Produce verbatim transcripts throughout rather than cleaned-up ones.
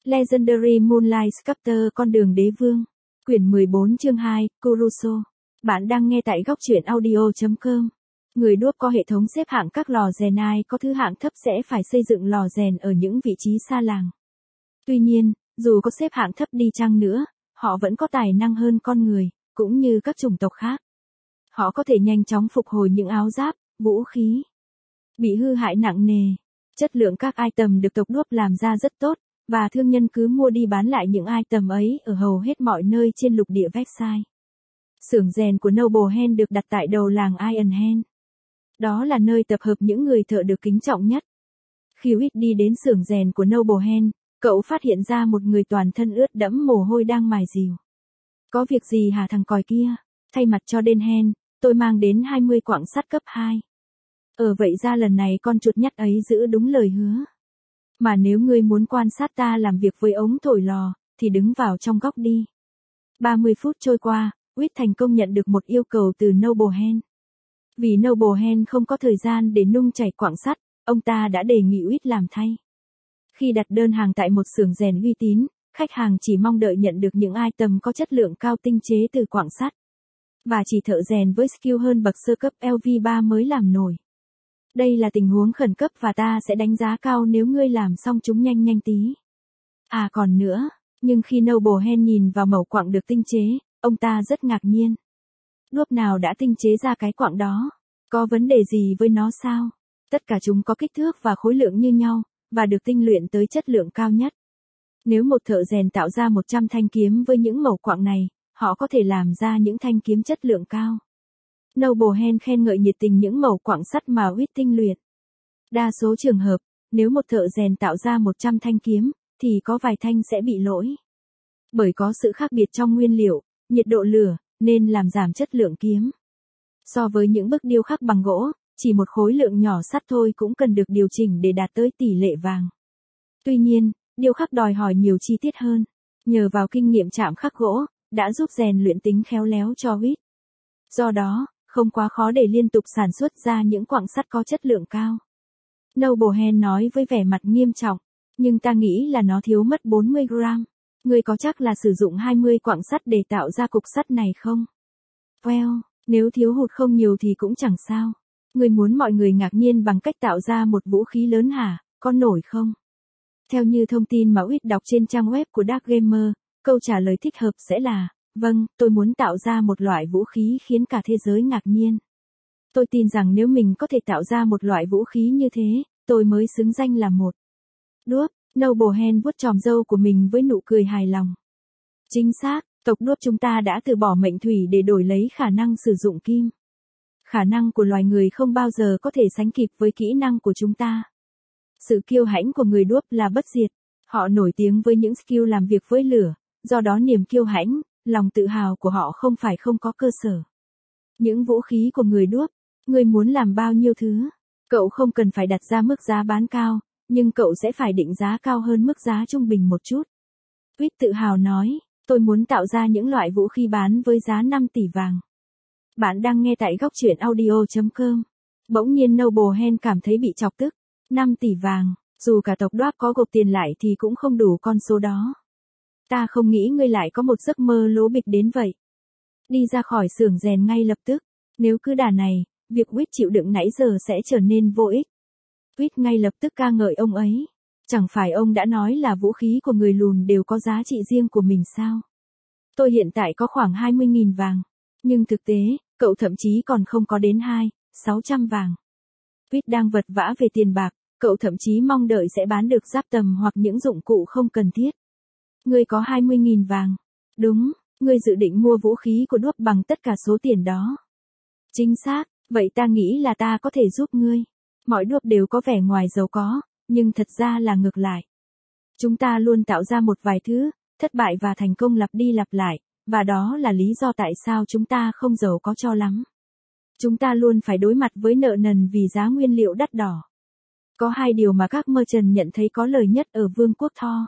Legendary Moonlight Sculptor Con đường đế vương. Quyển mười bốn chương hai, Kuroso. Bạn đang nghe tại góc truyện audio chấm com. Người đuốc có hệ thống xếp hạng các lò rèn, ai có thứ hạng thấp sẽ phải xây dựng lò rèn ở những vị trí xa làng. Tuy nhiên, dù có xếp hạng thấp đi chăng nữa, họ vẫn có tài năng hơn con người, cũng như các chủng tộc khác. Họ có thể nhanh chóng phục hồi những áo giáp, vũ khí bị hư hại nặng nề. Chất lượng các item được tộc đuốc làm ra rất tốt, và thương nhân cứ mua đi bán lại những item ấy ở hầu hết mọi nơi trên lục địa Vexai. Xưởng rèn của Noble Hand được đặt tại đầu làng Iron Hand. Đó là nơi tập hợp những người thợ được kính trọng nhất. Khi Whit đi đến xưởng rèn của Noble Hand, cậu phát hiện ra một người toàn thân ướt đẫm mồ hôi đang mài rìu. Có việc gì hả thằng còi kia? Thay mặt cho Den Hand, tôi mang đến hai mươi quặng sắt cấp hai. Ờ vậy ra lần này con chuột nhắt ấy giữ đúng lời hứa. Mà nếu ngươi muốn quan sát ta làm việc với ống thổi lò, thì đứng vào trong góc đi. ba mươi phút trôi qua, Whit thành công nhận được một yêu cầu từ Noble Hand. Vì Noble Hand không có thời gian để nung chảy quặng sắt, ông ta đã đề nghị Whit làm thay. Khi đặt đơn hàng tại một xưởng rèn uy tín, khách hàng chỉ mong đợi nhận được những item có chất lượng cao tinh chế từ quặng sắt. Và chỉ thợ rèn với skill hơn bậc sơ cấp L V ba mới làm nổi. Đây là tình huống khẩn cấp và ta sẽ đánh giá cao nếu ngươi làm xong chúng nhanh nhanh tí. À còn nữa, nhưng khi Noble Hand nhìn vào mẩu quặng được tinh chế, ông ta rất ngạc nhiên. Đuốc nào đã tinh chế ra cái quặng đó? Có vấn đề gì với nó sao? Tất cả chúng có kích thước và khối lượng như nhau, và được tinh luyện tới chất lượng cao nhất. Nếu một thợ rèn tạo ra một trăm thanh kiếm với những mẩu quặng này, họ có thể làm ra những thanh kiếm chất lượng cao. Noble Hand khen ngợi nhiệt tình những mẩu quặng sắt mà Whit tinh luyện. Đa số trường hợp, nếu một thợ rèn tạo ra một trăm thanh kiếm, thì có vài thanh sẽ bị lỗi. Bởi có sự khác biệt trong nguyên liệu, nhiệt độ lửa, nên làm giảm chất lượng kiếm. So với những bức điêu khắc bằng gỗ, chỉ một khối lượng nhỏ sắt thôi cũng cần được điều chỉnh để đạt tới tỷ lệ vàng. Tuy nhiên, điêu khắc đòi hỏi nhiều chi tiết hơn. Nhờ vào kinh nghiệm chạm khắc gỗ, đã giúp rèn luyện tính khéo léo cho Whit. Do đó, không quá khó để liên tục sản xuất ra những quặng sắt có chất lượng cao. Noble Hand nói với vẻ mặt nghiêm trọng, nhưng ta nghĩ là nó thiếu mất bốn mươi gram. Ngươi có chắc là sử dụng hai mươi quặng sắt để tạo ra cục sắt này không? Well, nếu thiếu hụt không nhiều thì cũng chẳng sao. Ngươi muốn mọi người ngạc nhiên bằng cách tạo ra một vũ khí lớn hả, có nổi không? Theo như thông tin mà Whit đọc trên trang web của Dark Gamer, câu trả lời thích hợp sẽ là, vâng, tôi muốn tạo ra một loại vũ khí khiến cả thế giới ngạc nhiên. Tôi tin rằng nếu mình có thể tạo ra một loại vũ khí như thế, tôi mới xứng danh là một đuốc. Noble Hand vuốt chòm râu của mình với nụ cười hài lòng. Chính xác, tộc đuốc chúng ta đã từ bỏ mệnh thủy để đổi lấy khả năng sử dụng kim. Khả năng của loài người không bao giờ có thể sánh kịp với kỹ năng của chúng ta. Sự kiêu hãnh của người đuốc là bất diệt. Họ nổi tiếng với những skill làm việc với lửa, do đó niềm kiêu hãnh, lòng tự hào của họ không phải không có cơ sở. Những vũ khí của người đuốc, ngươi muốn làm bao nhiêu thứ? Cậu không cần phải đặt ra mức giá bán cao, nhưng cậu sẽ phải định giá cao hơn mức giá trung bình một chút. Whit tự hào nói, tôi muốn tạo ra những loại vũ khí bán với giá năm tỷ vàng. Bạn đang nghe tại góc truyện audio chấm com. Bỗng nhiên Noble Hand cảm thấy bị chọc tức. năm tỷ vàng, dù cả tộc Dwarf có gộp tiền lại thì cũng không đủ con số đó. Ta không nghĩ ngươi lại có một giấc mơ lố bịch đến vậy. Đi ra khỏi xưởng rèn ngay lập tức. Nếu cứ đà này, việc Whit chịu đựng nãy giờ sẽ trở nên vô ích. Whit ngay lập tức ca ngợi ông ấy. Chẳng phải ông đã nói là vũ khí của người lùn đều có giá trị riêng của mình sao? Tôi hiện tại có khoảng hai mươi nghìn vàng. Nhưng thực tế, cậu thậm chí còn không có đến hai, sáu trăm vàng. Whit đang vật vã về tiền bạc, cậu thậm chí mong đợi sẽ bán được giáp tầm hoặc những dụng cụ không cần thiết. Ngươi có hai mươi nghìn vàng. Đúng, ngươi dự định mua vũ khí của đuốc bằng tất cả số tiền đó. Chính xác, vậy ta nghĩ là ta có thể giúp ngươi. Mọi đuốc đều có vẻ ngoài giàu có, nhưng thật ra là ngược lại. Chúng ta luôn tạo ra một vài thứ, thất bại và thành công lặp đi lặp lại, và đó là lý do tại sao chúng ta không giàu có cho lắm. Chúng ta luôn phải đối mặt với nợ nần vì giá nguyên liệu đắt đỏ. Có hai điều mà các merchant nhận thấy có lời nhất ở Vương quốc Thor.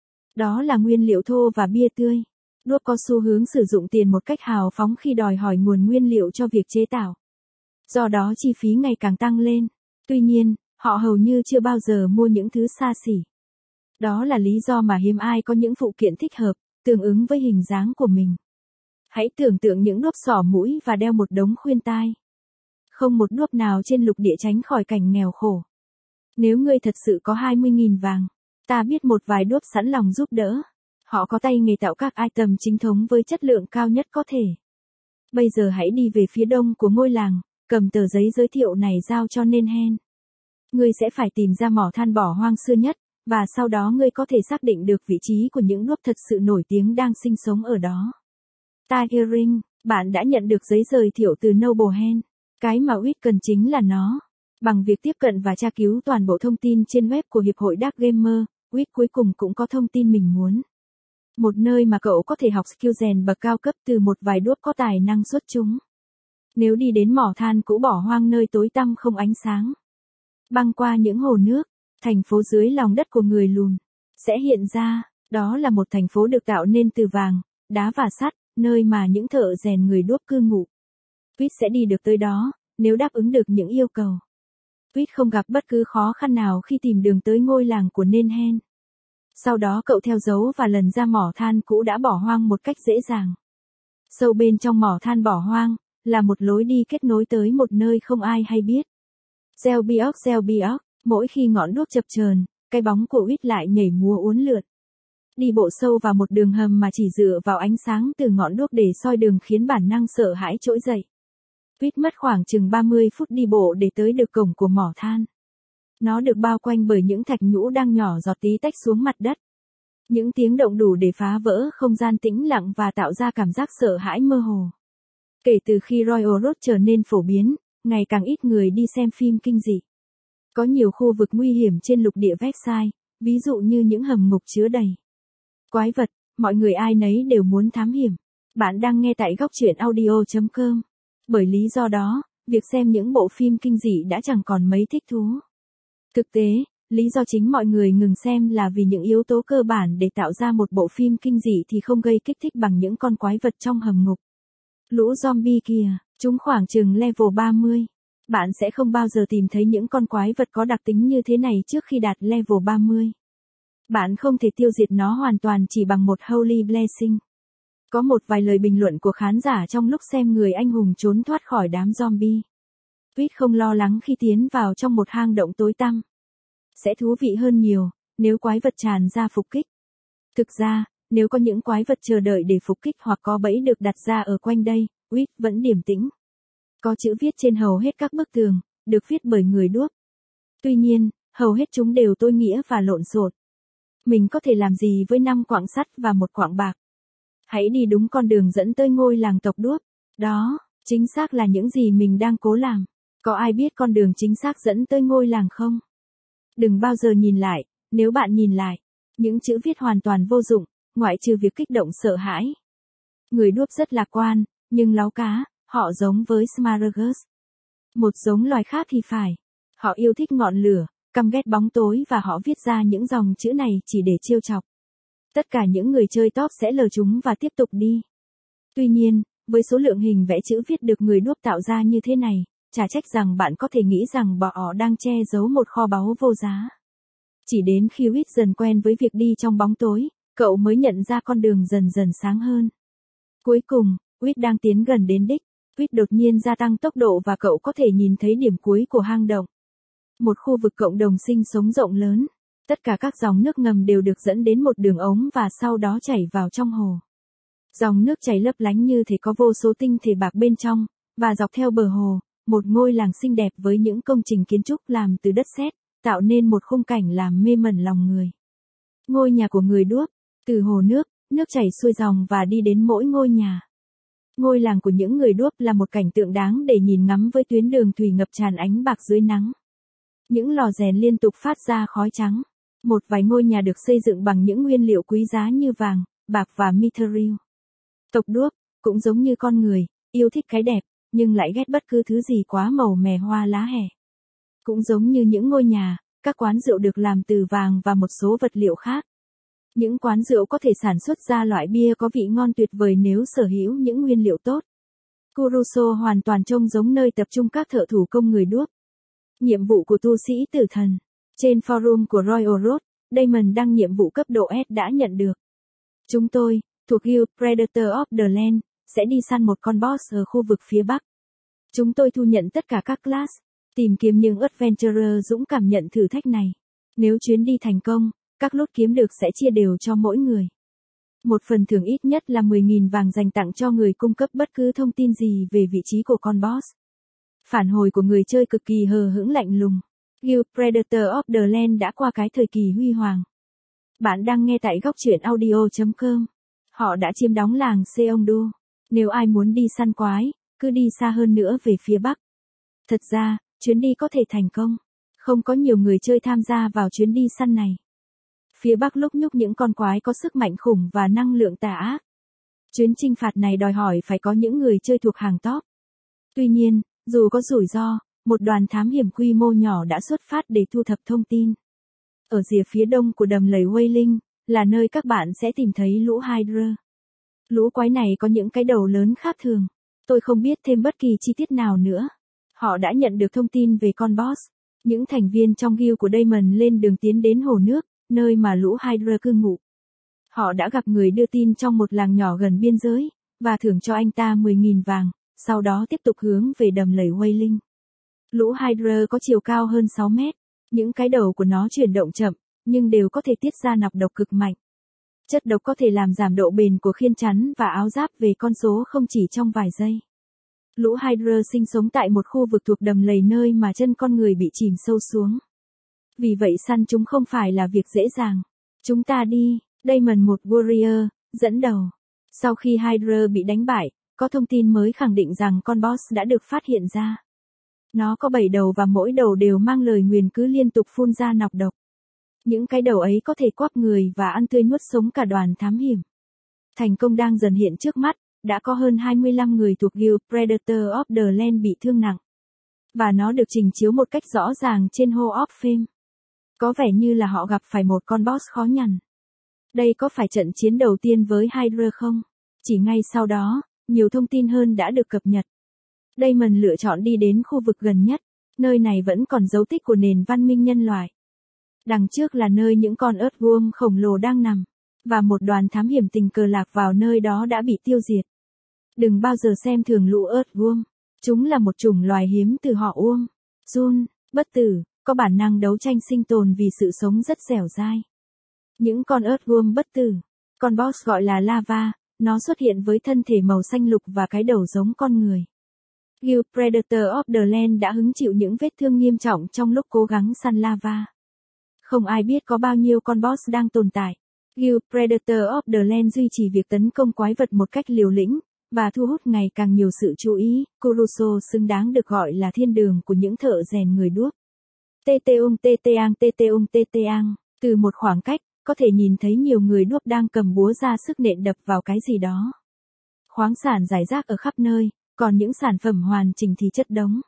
Đó là nguyên liệu thô và bia tươi. Đuốc có xu hướng sử dụng tiền một cách hào phóng khi đòi hỏi nguồn nguyên liệu cho việc chế tạo. Do đó chi phí ngày càng tăng lên. Tuy nhiên, họ hầu như chưa bao giờ mua những thứ xa xỉ. Đó là lý do mà hiếm ai có những phụ kiện thích hợp, tương ứng với hình dáng của mình. Hãy tưởng tượng những đuốc xỏ mũi và đeo một đống khuyên tai. Không một đuốc nào trên lục địa tránh khỏi cảnh nghèo khổ. Nếu ngươi thật sự có hai mươi nghìn vàng, ta biết một vài đuốc sẵn lòng giúp đỡ. Họ có tay nghề tạo các item chính thống với chất lượng cao nhất có thể. Bây giờ hãy đi về phía đông của ngôi làng, cầm tờ giấy giới thiệu này giao cho Nenhen. Ngươi sẽ phải tìm ra mỏ than bỏ hoang xưa nhất, và sau đó ngươi có thể xác định được vị trí của những đuốc thật sự nổi tiếng đang sinh sống ở đó. Tiger Ring, bạn đã nhận được giấy giới thiệu từ Noble Hen. Cái mà Wit cần chính là nó. Bằng việc tiếp cận và tra cứu toàn bộ thông tin trên web của Hiệp hội Dark Gamer, Wit cuối cùng cũng có thông tin mình muốn. Một nơi mà cậu có thể học skill rèn bậc cao cấp từ một vài đuốc có tài năng xuất chúng. Nếu đi đến mỏ than cũ bỏ hoang nơi tối tăm không ánh sáng, băng qua những hồ nước, thành phố dưới lòng đất của người lùn sẽ hiện ra. Đó là một thành phố được tạo nên từ vàng, đá và sắt, nơi mà những thợ rèn người đuốc cư ngụ. Wit sẽ đi được tới đó, nếu đáp ứng được những yêu cầu. Wit không gặp bất cứ khó khăn nào khi tìm đường tới ngôi làng của Nenhen. Sau đó cậu theo dấu và lần ra mỏ than cũ đã bỏ hoang một cách dễ dàng. Sâu bên trong mỏ than bỏ hoang, là một lối đi kết nối tới một nơi không ai hay biết. Gieo bióc gieo bióc, mỗi khi ngọn đuốc chập chờn, cái bóng của Wit lại nhảy múa uốn lượn. Đi bộ sâu vào một đường hầm mà chỉ dựa vào ánh sáng từ ngọn đuốc để soi đường khiến bản năng sợ hãi trỗi dậy. Wit mất khoảng chừng ba mươi phút đi bộ để tới được cổng của mỏ than. Nó được bao quanh bởi những thạch nhũ đang nhỏ giọt tí tách xuống mặt đất. Những tiếng động đủ để phá vỡ không gian tĩnh lặng và tạo ra cảm giác sợ hãi mơ hồ. Kể từ khi Royal Road trở nên phổ biến, ngày càng ít người đi xem phim kinh dị. Có nhiều khu vực nguy hiểm trên lục địa Versailles, ví dụ như những hầm ngục chứa đầy quái vật, mọi người ai nấy đều muốn thám hiểm. Bạn đang nghe tại góc truyện audio chấm com. Bởi lý do đó, việc xem những bộ phim kinh dị đã chẳng còn mấy thích thú. Thực tế, lý do chính mọi người ngừng xem là vì những yếu tố cơ bản để tạo ra một bộ phim kinh dị thì không gây kích thích bằng những con quái vật trong hầm ngục. Lũ zombie kìa, chúng khoảng chừng level ba mươi. Bạn sẽ không bao giờ tìm thấy những con quái vật có đặc tính như thế này trước khi đạt level ba mươi. Bạn không thể tiêu diệt nó hoàn toàn chỉ bằng một Holy Blessing. Có một vài lời bình luận của khán giả trong lúc xem người anh hùng trốn thoát khỏi đám zombie. Wit không lo lắng khi tiến vào trong một hang động tối tăm. Sẽ thú vị hơn nhiều, nếu quái vật tràn ra phục kích. Thực ra, nếu có những quái vật chờ đợi để phục kích hoặc có bẫy được đặt ra ở quanh đây, Wit vẫn điềm tĩnh. Có chữ viết trên hầu hết các bức tường, được viết bởi người đuốc. Tuy nhiên, hầu hết chúng đều tối nghĩa và lộn xộn. Mình có thể làm gì với năm quặng sắt và một quặng bạc? Hãy đi đúng con đường dẫn tới ngôi làng tộc đuốc. Đó, chính xác là những gì mình đang cố làm. Có ai biết con đường chính xác dẫn tới ngôi làng không? Đừng bao giờ nhìn lại, nếu bạn nhìn lại, những chữ viết hoàn toàn vô dụng, ngoại trừ việc kích động sợ hãi. Người đuốc rất lạc quan, nhưng láu cá, họ giống với Smaragdus. Một giống loài khác thì phải. Họ yêu thích ngọn lửa, căm ghét bóng tối và họ viết ra những dòng chữ này chỉ để trêu chọc. Tất cả những người chơi top sẽ lờ chúng và tiếp tục đi. Tuy nhiên, với số lượng hình vẽ chữ viết được người đuốc tạo ra như thế này, chả trách rằng bạn có thể nghĩ rằng bọn họ đang che giấu một kho báu vô giá. Chỉ đến khi Wit dần quen với việc đi trong bóng tối, cậu mới nhận ra con đường dần dần sáng hơn. Cuối cùng, Wit đang tiến gần đến đích. Wit đột nhiên gia tăng tốc độ và cậu có thể nhìn thấy điểm cuối của hang động. Một khu vực cộng đồng sinh sống rộng lớn. Tất cả các dòng nước ngầm đều được dẫn đến một đường ống và sau đó chảy vào trong hồ. Dòng nước chảy lấp lánh như thể có vô số tinh thể bạc bên trong, và dọc theo bờ hồ, một ngôi làng xinh đẹp với những công trình kiến trúc làm từ đất sét, tạo nên một khung cảnh làm mê mẩn lòng người. Ngôi nhà của người đuốc, từ hồ nước, nước chảy xuôi dòng và đi đến mỗi ngôi nhà. Ngôi làng của những người đuốc là một cảnh tượng đáng để nhìn ngắm với tuyến đường thủy ngập tràn ánh bạc dưới nắng. Những lò rèn liên tục phát ra khói trắng. Một vài ngôi nhà được xây dựng bằng những nguyên liệu quý giá như vàng, bạc và mithril. Tộc đuốc, cũng giống như con người, yêu thích cái đẹp, nhưng lại ghét bất cứ thứ gì quá màu mè hoa lá hẻ. Cũng giống như những ngôi nhà, các quán rượu được làm từ vàng và một số vật liệu khác. Những quán rượu có thể sản xuất ra loại bia có vị ngon tuyệt vời nếu sở hữu những nguyên liệu tốt. Kuroso hoàn toàn trông giống nơi tập trung các thợ thủ công người đuốc. Nhiệm vụ của tu sĩ tử thần. Trên forum của Royal Road, Damon đăng nhiệm vụ cấp độ S đã nhận được. Chúng tôi, thuộc Guild Predator of the Land, sẽ đi săn một con boss ở khu vực phía Bắc. Chúng tôi thu nhận tất cả các class, tìm kiếm những adventurer dũng cảm nhận thử thách này. Nếu chuyến đi thành công, các lốt kiếm được sẽ chia đều cho mỗi người. Một phần thưởng ít nhất là mười nghìn vàng dành tặng cho người cung cấp bất cứ thông tin gì về vị trí của con boss. Phản hồi của người chơi cực kỳ hờ hững lạnh lùng. Guild Predator of the Land đã qua cái thời kỳ huy hoàng. Bạn đang nghe tại góc truyện audio chấm com. Họ đã chiếm đóng làng Seongdo. Nếu ai muốn đi săn quái, cứ đi xa hơn nữa về phía Bắc. Thật ra, chuyến đi có thể thành công. Không có nhiều người chơi tham gia vào chuyến đi săn này. Phía Bắc lúc nhúc những con quái có sức mạnh khủng và năng lượng tà ác. Chuyến chinh phạt này đòi hỏi phải có những người chơi thuộc hàng top. Tuy nhiên, dù có rủi ro, một đoàn thám hiểm quy mô nhỏ đã xuất phát để thu thập thông tin. Ở rìa phía đông của đầm lầy Wailing, là nơi các bạn sẽ tìm thấy lũ Hydra. Lũ quái này có những cái đầu lớn khác thường. Tôi không biết thêm bất kỳ chi tiết nào nữa. Họ đã nhận được thông tin về con boss. Những thành viên trong guild của Damon lên đường tiến đến hồ nước, nơi mà lũ Hydra cư ngụ. Họ đã gặp người đưa tin trong một làng nhỏ gần biên giới, và thưởng cho anh ta mười nghìn vàng, sau đó tiếp tục hướng về đầm lầy Wailing. Lũ Hydra có chiều cao hơn sáu mét, những cái đầu của nó chuyển động chậm, nhưng đều có thể tiết ra nọc độc cực mạnh. Chất độc có thể làm giảm độ bền của khiên chắn và áo giáp về con số không chỉ trong vài giây. Lũ Hydra sinh sống tại một khu vực thuộc đầm lầy nơi mà chân con người bị chìm sâu xuống. Vì vậy săn chúng không phải là việc dễ dàng. Chúng ta đi, Damon một warrior, dẫn đầu. Sau khi Hydra bị đánh bại, có thông tin mới khẳng định rằng con boss đã được phát hiện ra. Nó có bảy đầu và mỗi đầu đều mang lời nguyền cứ liên tục phun ra nọc độc. Những cái đầu ấy có thể quắp người và ăn tươi nuốt sống cả đoàn thám hiểm. Thành công đang dần hiện trước mắt, đã có hơn hai mươi lăm người thuộc Guild Predator of the Land bị thương nặng. Và nó được trình chiếu một cách rõ ràng trên Hall of Fame. Có vẻ như là họ gặp phải một con boss khó nhằn. Đây có phải trận chiến đầu tiên với Hydra không? Chỉ ngay sau đó, nhiều thông tin hơn đã được cập nhật. Damon lựa chọn đi đến khu vực gần nhất, nơi này vẫn còn dấu tích của nền văn minh nhân loại. Đằng trước là nơi những con Earthworm khổng lồ đang nằm, và một đoàn thám hiểm tình cờ lạc vào nơi đó đã bị tiêu diệt. Đừng bao giờ xem thường lũ Earthworm, chúng là một chủng loài hiếm từ họ Uông. Jun, bất tử, có bản năng đấu tranh sinh tồn vì sự sống rất dẻo dai. Những con Earthworm bất tử, con boss gọi là Lava, nó xuất hiện với thân thể màu xanh lục và cái đầu giống con người. Guild Predator of the Land đã hứng chịu những vết thương nghiêm trọng trong lúc cố gắng săn Lava. Không ai biết có bao nhiêu con boss đang tồn tại. Guild Predator of the Land duy trì việc tấn công quái vật một cách liều lĩnh, và thu hút ngày càng nhiều sự chú ý. Kuruso xứng đáng được gọi là thiên đường của những thợ rèn người đuốc. Tê tê ung tê tê ang tê tê ung tê tê ang, từ một khoảng cách, có thể nhìn thấy nhiều người đuốc đang cầm búa ra sức nện đập vào cái gì đó. Khoáng sản rải rác ở khắp nơi, còn những sản phẩm hoàn chỉnh thì chất đống.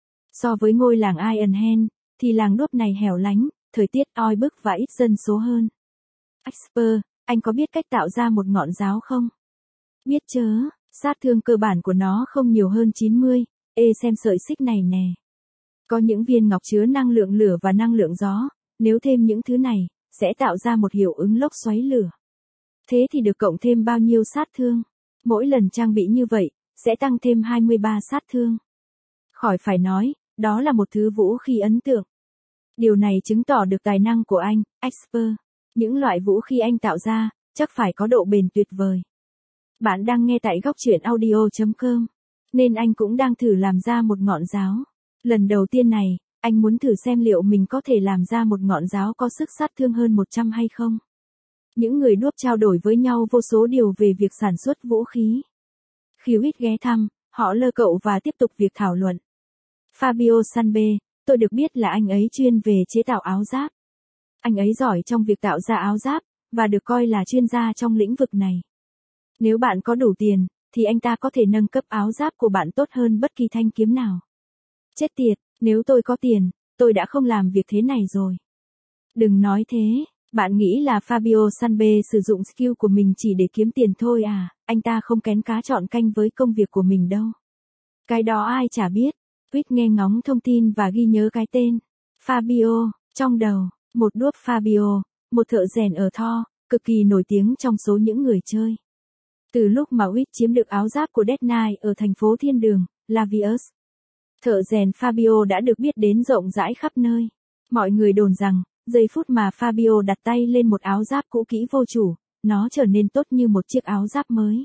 So với ngôi làng Ironhen, thì làng đuốc này hẻo lánh, thời tiết oi bức và ít dân số hơn. Expert, anh có biết cách tạo ra một ngọn giáo không? Biết chớ, sát thương cơ bản của nó không nhiều hơn chín mươi, ê xem sợi xích này nè. Có những viên ngọc chứa năng lượng lửa và năng lượng gió, nếu thêm những thứ này, sẽ tạo ra một hiệu ứng lốc xoáy lửa. Thế thì được cộng thêm bao nhiêu sát thương? Mỗi lần trang bị như vậy, sẽ tăng thêm hai mươi ba sát thương. Khỏi phải nói, đó là một thứ vũ khí ấn tượng. Điều này chứng tỏ được tài năng của anh, Expert. Những loại vũ khí anh tạo ra, chắc phải có độ bền tuyệt vời. Bạn đang nghe tại góc truyện audio chấm com, nên anh cũng đang thử làm ra một ngọn giáo. Lần đầu tiên này, anh muốn thử xem liệu mình có thể làm ra một ngọn giáo có sức sát thương hơn một trăm hay không. Những người đuốc trao đổi với nhau vô số điều về việc sản xuất vũ khí. Khi Huýt ghé thăm, họ lơ cậu và tiếp tục việc thảo luận. Fabio Sanbe, tôi được biết là anh ấy chuyên về chế tạo áo giáp. Anh ấy giỏi trong việc tạo ra áo giáp, và được coi là chuyên gia trong lĩnh vực này. Nếu bạn có đủ tiền, thì anh ta có thể nâng cấp áo giáp của bạn tốt hơn bất kỳ thanh kiếm nào. Chết tiệt, nếu tôi có tiền, tôi đã không làm việc thế này rồi. Đừng nói thế, bạn nghĩ là Fabio Sanbe sử dụng skill của mình chỉ để kiếm tiền thôi à, anh ta không kén cá chọn canh với công việc của mình đâu. Cái đó ai chả biết. Huýt nghe ngóng thông tin và ghi nhớ cái tên. Fabio, trong đầu, một đuốc Fabio, một thợ rèn ở Thor, cực kỳ nổi tiếng trong số những người chơi. Từ lúc mà Wit chiếm được áo giáp của Death Knight ở thành phố thiên đường, Lavius, thợ rèn Fabio đã được biết đến rộng rãi khắp nơi. Mọi người đồn rằng, giây phút mà Fabio đặt tay lên một áo giáp cũ kỹ vô chủ, nó trở nên tốt như một chiếc áo giáp mới.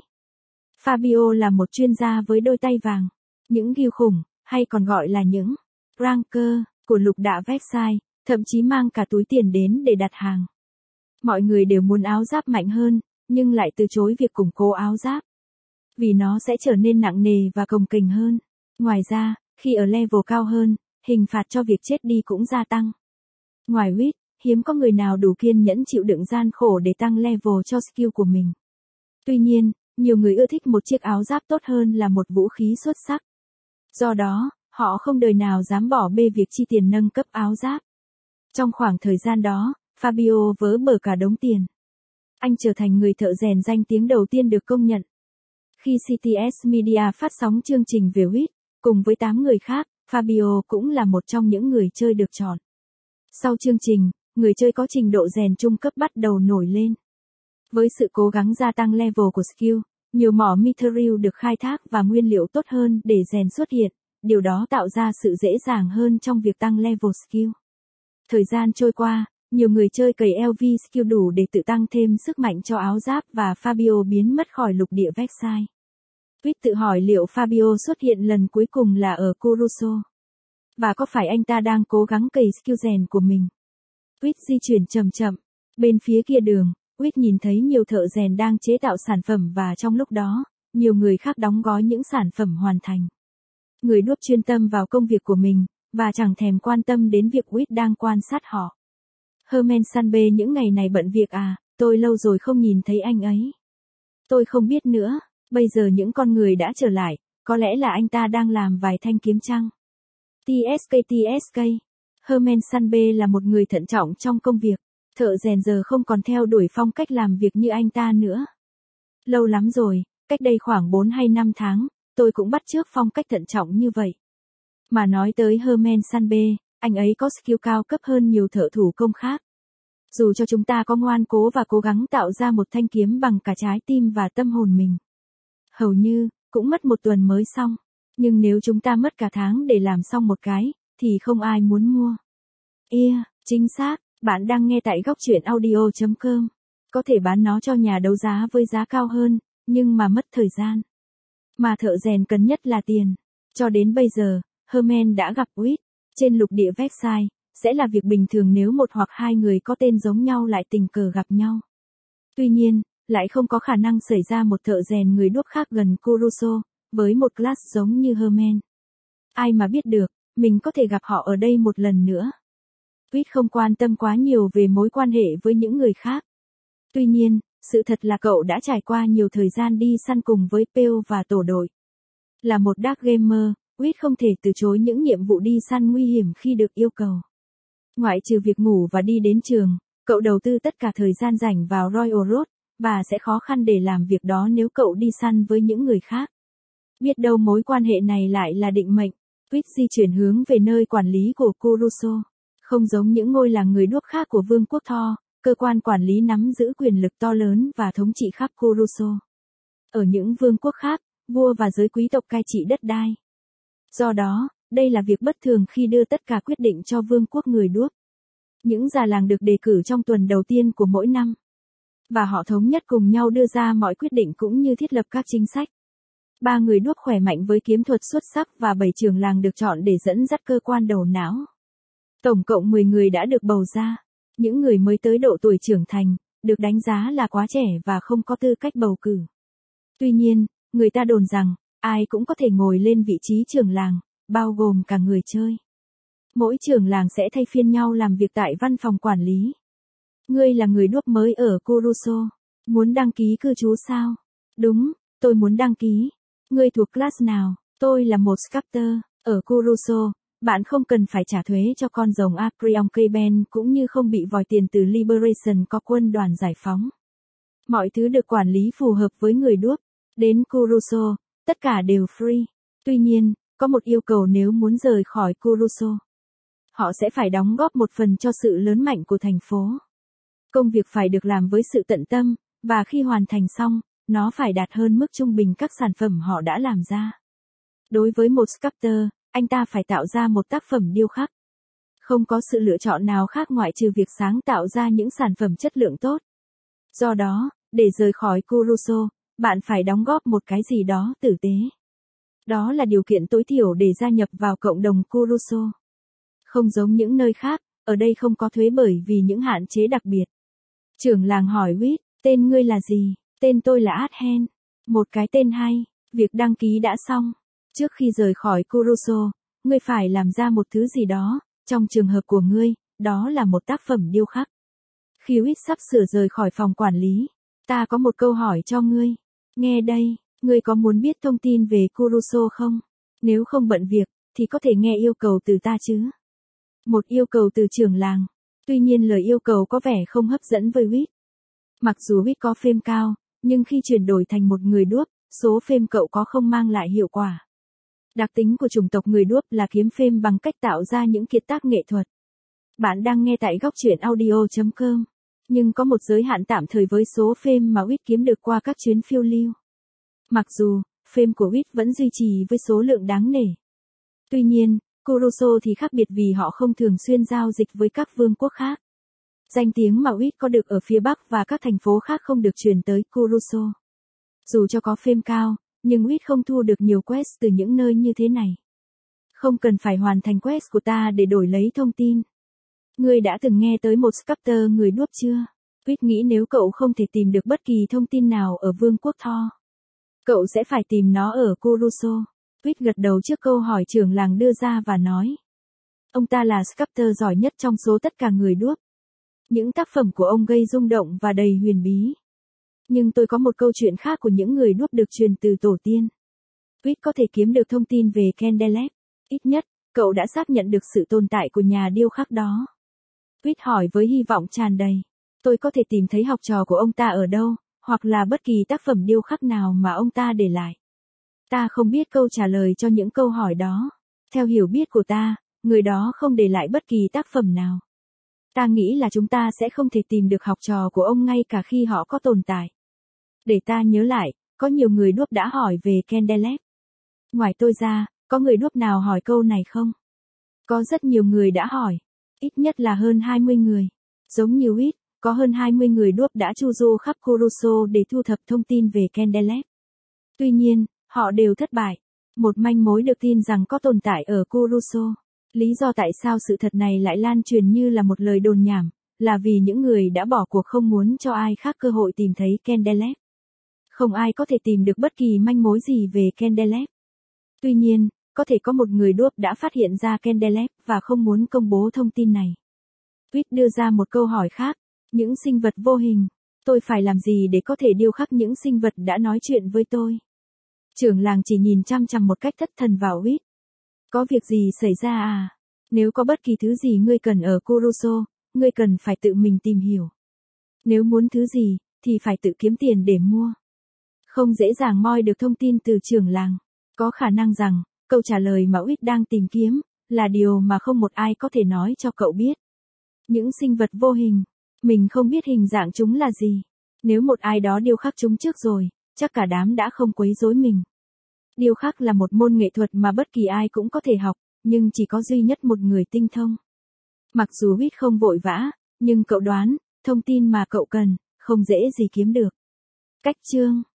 Fabio là một chuyên gia với đôi tay vàng, những ghiêu khủng, hay còn gọi là những ranker của lục địa Versailles, thậm chí mang cả túi tiền đến để đặt hàng. Mọi người đều muốn áo giáp mạnh hơn, nhưng lại từ chối việc củng cố áo giáp, vì nó sẽ trở nên nặng nề và cồng kềnh hơn. Ngoài ra, khi ở level cao hơn, hình phạt cho việc chết đi cũng gia tăng. Ngoài Wit, hiếm có người nào đủ kiên nhẫn chịu đựng gian khổ để tăng level cho skill của mình. Tuy nhiên, nhiều người ưa thích một chiếc áo giáp tốt hơn là một vũ khí xuất sắc. Do đó, họ không đời nào dám bỏ bê việc chi tiền nâng cấp áo giáp. Trong khoảng thời gian đó, Fabio vớ bở cả đống tiền. Anh trở thành người thợ rèn danh tiếng đầu tiên được công nhận. Khi xê tê ét Media phát sóng chương trình về Wit, cùng với tám người khác, Fabio cũng là một trong những người chơi được chọn. Sau chương trình, người chơi có trình độ rèn trung cấp bắt đầu nổi lên. Với sự cố gắng gia tăng level của skill, nhiều mỏ mithril được khai thác và nguyên liệu tốt hơn để rèn xuất hiện, điều đó tạo ra sự dễ dàng hơn trong việc tăng level skill. Thời gian trôi qua, nhiều người chơi cày lờ vê skill đủ để tự tăng thêm sức mạnh cho áo giáp và Fabio biến mất khỏi lục địa Versailles. Wit tự hỏi liệu Fabio xuất hiện lần cuối cùng là ở Kuruso. Và có phải anh ta đang cố gắng cày skill rèn của mình? Wit di chuyển chậm chậm. Bên phía kia đường, Wit nhìn thấy nhiều thợ rèn đang chế tạo sản phẩm và trong lúc đó, nhiều người khác đóng gói những sản phẩm hoàn thành. Người đuốc chuyên tâm vào công việc của mình, và chẳng thèm quan tâm đến việc Wit đang quan sát họ. Herman Sanbe những ngày này bận việc à, tôi lâu rồi không nhìn thấy anh ấy. Tôi không biết nữa, bây giờ những con người đã trở lại, có lẽ là anh ta đang làm vài thanh kiếm chăng? tê ét ca tê ét ca, Herman Sanbe là một người thận trọng trong công việc, thợ rèn giờ không còn theo đuổi phong cách làm việc như anh ta nữa. Lâu lắm rồi, cách đây khoảng bốn hay năm tháng, tôi cũng bắt chước phong cách thận trọng như vậy. Mà nói tới Herman Sanbe, anh ấy có skill cao cấp hơn nhiều thợ thủ công khác. Dù cho chúng ta có ngoan cố và cố gắng tạo ra một thanh kiếm bằng cả trái tim và tâm hồn mình, hầu như, cũng mất một tuần mới xong. Nhưng nếu chúng ta mất cả tháng để làm xong một cái, thì không ai muốn mua. Yeah, chính xác, bạn đang nghe tại góc truyện audio chấm com. Có thể bán nó cho nhà đấu giá với giá cao hơn, nhưng mà mất thời gian. Mà thợ rèn cần nhất là tiền. Cho đến bây giờ, Herman đã gặp Wit trên lục địa Versailles, sẽ là việc bình thường nếu một hoặc hai người có tên giống nhau lại tình cờ gặp nhau. Tuy nhiên, lại không có khả năng xảy ra một thợ rèn người đuốc khác gần Kuruso, với một class giống như Herman. Ai mà biết được, mình có thể gặp họ ở đây một lần nữa. Wit không quan tâm quá nhiều về mối quan hệ với những người khác. Tuy nhiên, sự thật là cậu đã trải qua nhiều thời gian đi săn cùng với Pale và tổ đội. Là một dark gamer, Wit không thể từ chối những nhiệm vụ đi săn nguy hiểm khi được yêu cầu. Ngoại trừ việc ngủ và đi đến trường, cậu đầu tư tất cả thời gian rảnh vào Royal Road, và sẽ khó khăn để làm việc đó nếu cậu đi săn với những người khác. Biết đâu mối quan hệ này lại là định mệnh. Wit di chuyển hướng về nơi quản lý của Kuruso. Không giống những ngôi làng người đuốc khác của Vương quốc Thor, cơ quan quản lý nắm giữ quyền lực to lớn và thống trị khắp Kuruso. Ở những vương quốc khác, vua và giới quý tộc cai trị đất đai. Do đó, đây là việc bất thường khi đưa tất cả quyết định cho vương quốc người đuốc. Những già làng được đề cử trong tuần đầu tiên của mỗi năm. Và họ thống nhất cùng nhau đưa ra mọi quyết định cũng như thiết lập các chính sách. Ba người đuốc khỏe mạnh với kiếm thuật xuất sắc và bảy trưởng làng được chọn để dẫn dắt cơ quan đầu não. Tổng cộng mười người đã được bầu ra. Những người mới tới độ tuổi trưởng thành, được đánh giá là quá trẻ và không có tư cách bầu cử. Tuy nhiên, người ta đồn rằng, ai cũng có thể ngồi lên vị trí trưởng làng, bao gồm cả người chơi. Mỗi trưởng làng sẽ thay phiên nhau làm việc tại văn phòng quản lý. Ngươi là người đuốc mới ở Kuruso. Muốn đăng ký cư trú sao? Đúng, tôi muốn đăng ký. Ngươi thuộc class nào? Tôi là một sculptor. Ở Kuruso, bạn không cần phải trả thuế cho con rồng Aprion Keben cũng như không bị vòi tiền từ Liberation có quân đoàn giải phóng. Mọi thứ được quản lý phù hợp với người đuốc. Đến Kuruso, tất cả đều free. Tuy nhiên, có một yêu cầu nếu muốn rời khỏi Kuruso. Họ sẽ phải đóng góp một phần cho sự lớn mạnh của thành phố. Công việc phải được làm với sự tận tâm, và khi hoàn thành xong, nó phải đạt hơn mức trung bình các sản phẩm họ đã làm ra. Đối với một sculptor, anh ta phải tạo ra một tác phẩm điêu khắc. Không có sự lựa chọn nào khác ngoại trừ việc sáng tạo ra những sản phẩm chất lượng tốt. Do đó, để rời khỏi Kuroso, bạn phải đóng góp một cái gì đó tử tế. Đó là điều kiện tối thiểu để gia nhập vào cộng đồng Kuroso. Không giống những nơi khác, ở đây không có thuế bởi vì những hạn chế đặc biệt. Trưởng làng hỏi Whit, tên ngươi là gì? Tên tôi là Adhen. Một cái tên hay, việc đăng ký đã xong. Trước khi rời khỏi Kuroso, ngươi phải làm ra một thứ gì đó, trong trường hợp của ngươi, đó là một tác phẩm điêu khắc. Khi Whit sắp sửa rời khỏi phòng quản lý, ta có một câu hỏi cho ngươi. Nghe đây, ngươi có muốn biết thông tin về Kuroso không? Nếu không bận việc, thì có thể nghe yêu cầu từ ta chứ? Một yêu cầu từ trưởng làng. Tuy nhiên lời yêu cầu có vẻ không hấp dẫn với Whit. Mặc dù Whit có fame cao, nhưng khi chuyển đổi thành một người đuốc, số fame cậu có không mang lại hiệu quả. Đặc tính của chủng tộc người đuốc là kiếm fame bằng cách tạo ra những kiệt tác nghệ thuật. Bạn đang nghe tại góc truyện audio chấm com. Nhưng có một giới hạn tạm thời với số fame mà Whit kiếm được qua các chuyến phiêu lưu. Mặc dù, fame của Whit vẫn duy trì với số lượng đáng nể. Tuy nhiên, Kuroso thì khác biệt vì họ không thường xuyên giao dịch với các vương quốc khác. Danh tiếng mà Whit có được ở phía Bắc và các thành phố khác không được truyền tới Kuroso. Dù cho có fame cao, nhưng Whit không thu được nhiều quest từ những nơi như thế này. Không cần phải hoàn thành quest của ta để đổi lấy thông tin. Ngươi đã từng nghe tới một sculptor người đuốc chưa? Whit nghĩ nếu cậu không thể tìm được bất kỳ thông tin nào ở vương quốc Thor, cậu sẽ phải tìm nó ở Kuroso. Whit gật đầu trước câu hỏi trưởng làng đưa ra và nói. Ông ta là sculptor giỏi nhất trong số tất cả người đuốc. Những tác phẩm của ông gây rung động và đầy huyền bí. Nhưng tôi có một câu chuyện khác của những người đuốc được truyền từ tổ tiên. Whit có thể kiếm được thông tin về Candeleb. Ít nhất, cậu đã xác nhận được sự tồn tại của nhà điêu khắc đó. Whit hỏi với hy vọng tràn đầy. Tôi có thể tìm thấy học trò của ông ta ở đâu, hoặc là bất kỳ tác phẩm điêu khắc nào mà ông ta để lại. Ta không biết câu trả lời cho những câu hỏi đó. Theo hiểu biết của ta, người đó không để lại bất kỳ tác phẩm nào. Ta nghĩ là chúng ta sẽ không thể tìm được học trò của ông ngay cả khi họ có tồn tại. Để ta nhớ lại, có nhiều người đuốc đã hỏi về Candeleb. Ngoài tôi ra, có người đuốc nào hỏi câu này không? Có rất nhiều người đã hỏi. Ít nhất là hơn hai mươi người. Giống như Whit, có hơn hai mươi người đuốc đã chu du khắp Kuroso để thu thập thông tin về Candeleb. Tuy nhiên, họ đều thất bại. Một manh mối được tin rằng có tồn tại ở Kuroso. Lý do tại sao sự thật này lại lan truyền như là một lời đồn nhảm, là vì những người đã bỏ cuộc không muốn cho ai khác cơ hội tìm thấy Candeleb. Không ai có thể tìm được bất kỳ manh mối gì về Candeleb. Tuy nhiên, có thể có một người đuốc đã phát hiện ra Candeleb và không muốn công bố thông tin này. Whit đưa ra một câu hỏi khác. Những sinh vật vô hình. Tôi phải làm gì để có thể điêu khắc những sinh vật đã nói chuyện với tôi? Trưởng làng chỉ nhìn chăm chăm một cách thất thần vào Whit. Có việc gì xảy ra à? Nếu có bất kỳ thứ gì ngươi cần ở Kuroso, ngươi cần phải tự mình tìm hiểu. Nếu muốn thứ gì, thì phải tự kiếm tiền để mua. Không dễ dàng moi được thông tin từ trưởng làng. Có khả năng rằng, câu trả lời mà Whit đang tìm kiếm, là điều mà không một ai có thể nói cho cậu biết. Những sinh vật vô hình. Mình không biết hình dạng chúng là gì. Nếu một ai đó điêu khắc chúng trước rồi, chắc cả đám đã không quấy rối mình. Điêu khắc là một môn nghệ thuật mà bất kỳ ai cũng có thể học, nhưng chỉ có duy nhất một người tinh thông. Mặc dù Whit không vội vã, nhưng cậu đoán, thông tin mà cậu cần, không dễ gì kiếm được. Cách chương